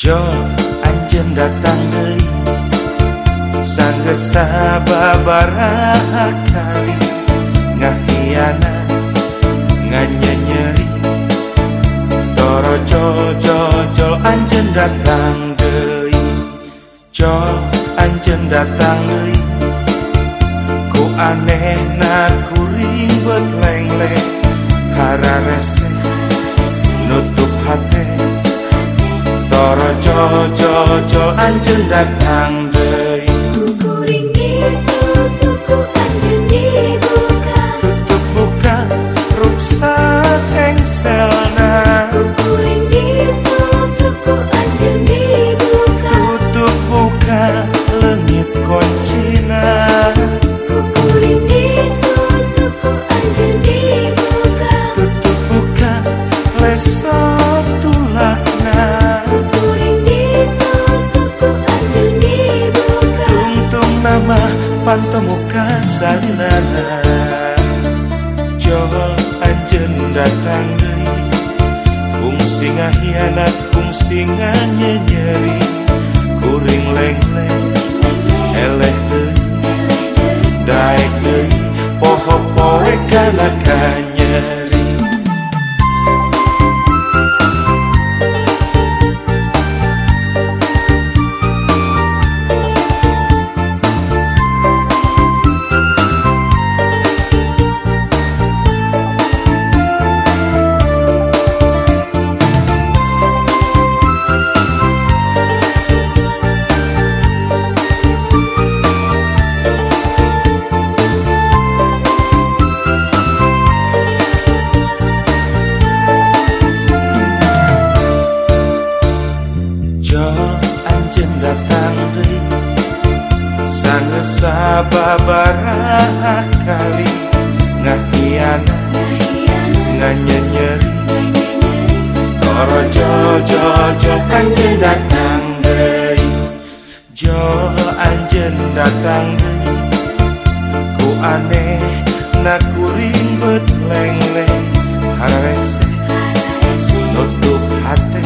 Jo anjeun datang deui sanggeus sababaraha kali ngahianat nganyenyeri toro jol anjeun datang deui Jo anjeun datang deui ku anehna kuring beut lengleng hararese nutup hate toro jol anjeun datang deui kuring ditutup ku anjeun dibuka tutup buka ruksak engselna kuring ditutup ku anjeun dibuka tutup buka leungit koncina kuring ditutup ku anjeun dibuka tutup buka lesot tulakna kuring ditutup ku anjeun dibuka tungtung nama pantomuka salinana Jo anjeun datang deui kungsi ngahianat kungsi nganyenyeri kuring lengleng eleh deui daek deui poho-poe kana kanyeri datang deui sanggeus sababaraha kali ngahianat nganyenyeri toro jol anjeun datang deui Jo anjeun datang deui ku aneh na kuring beut lengleng hararese nutup hate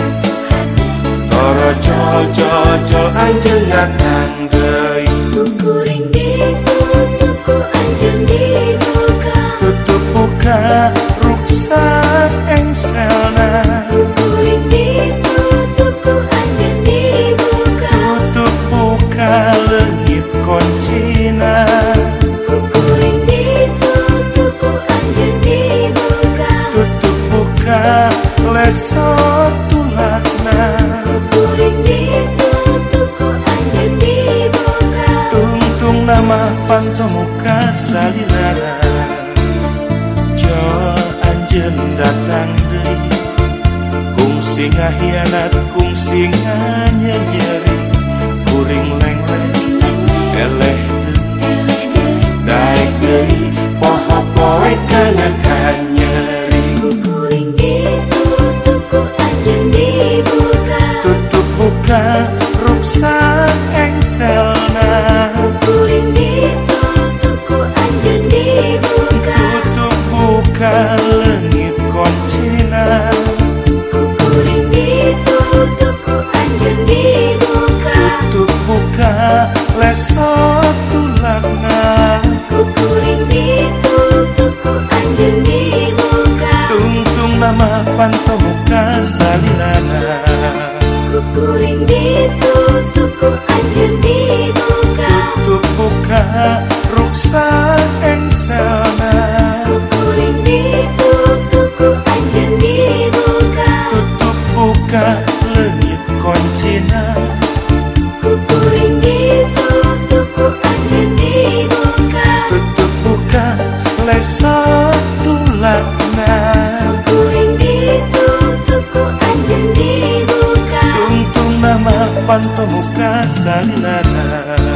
toro jol anjeun datang deui kuring ditutup ku anjeun dibuka tutup buka ruksak engselna kuring ditutup ku anjeun dibuka tutup buka leungit koncina kuring ditutup ku anjeun dibuka tutup buka lesot tulakna kuring ditutup ku anjeun dibuka tungtung nama pantomuka salilana Jo anjeun datang deui kungsi ngahianat kungsi nganyenyeri kuring lengleng eleh deui daek deui poho-poe kana kanyeri kuring ditutup ku anjeun dibuka tutup buka ruksak engselna kuring ditutup ku anjeun dibuka tutup buka leungit koncina kuring ditutup ku anjeun dibuka tutup buka lesot tulakna kuring ditutup ku anjeun dibuka tungtung nama pantomuka salilana kuring ditutup ku anjeun dibuka tutup buka ruksak engselna kuring ditutup ku anjeun dibuka tutup buka leungit koncina kuring ditutup ku anjeun dibuka tutup buka lesot tulakna kuring ditutup ku anjeun dibuka tungtung nama pantomuka salilana